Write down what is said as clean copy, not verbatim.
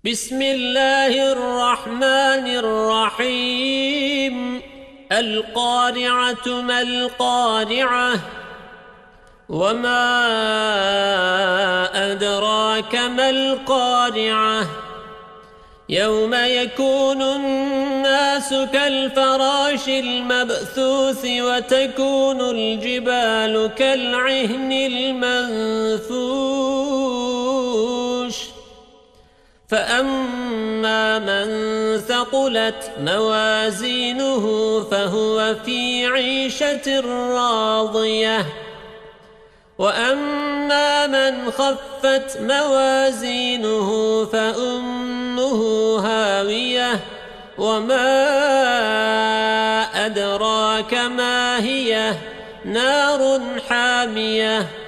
بسم الله الرحمن الرحيم القارعة ما القارعة وما أدراك ما القارعة يوم يكون الناس كالفراش المبثوث وتكون الجبال كالعهن المنفوش فأما من ثقلت موازينه فهو في عيشة راضية وأما من خفت موازينه فأمه هاوية وما أدراك ما هي نار حامية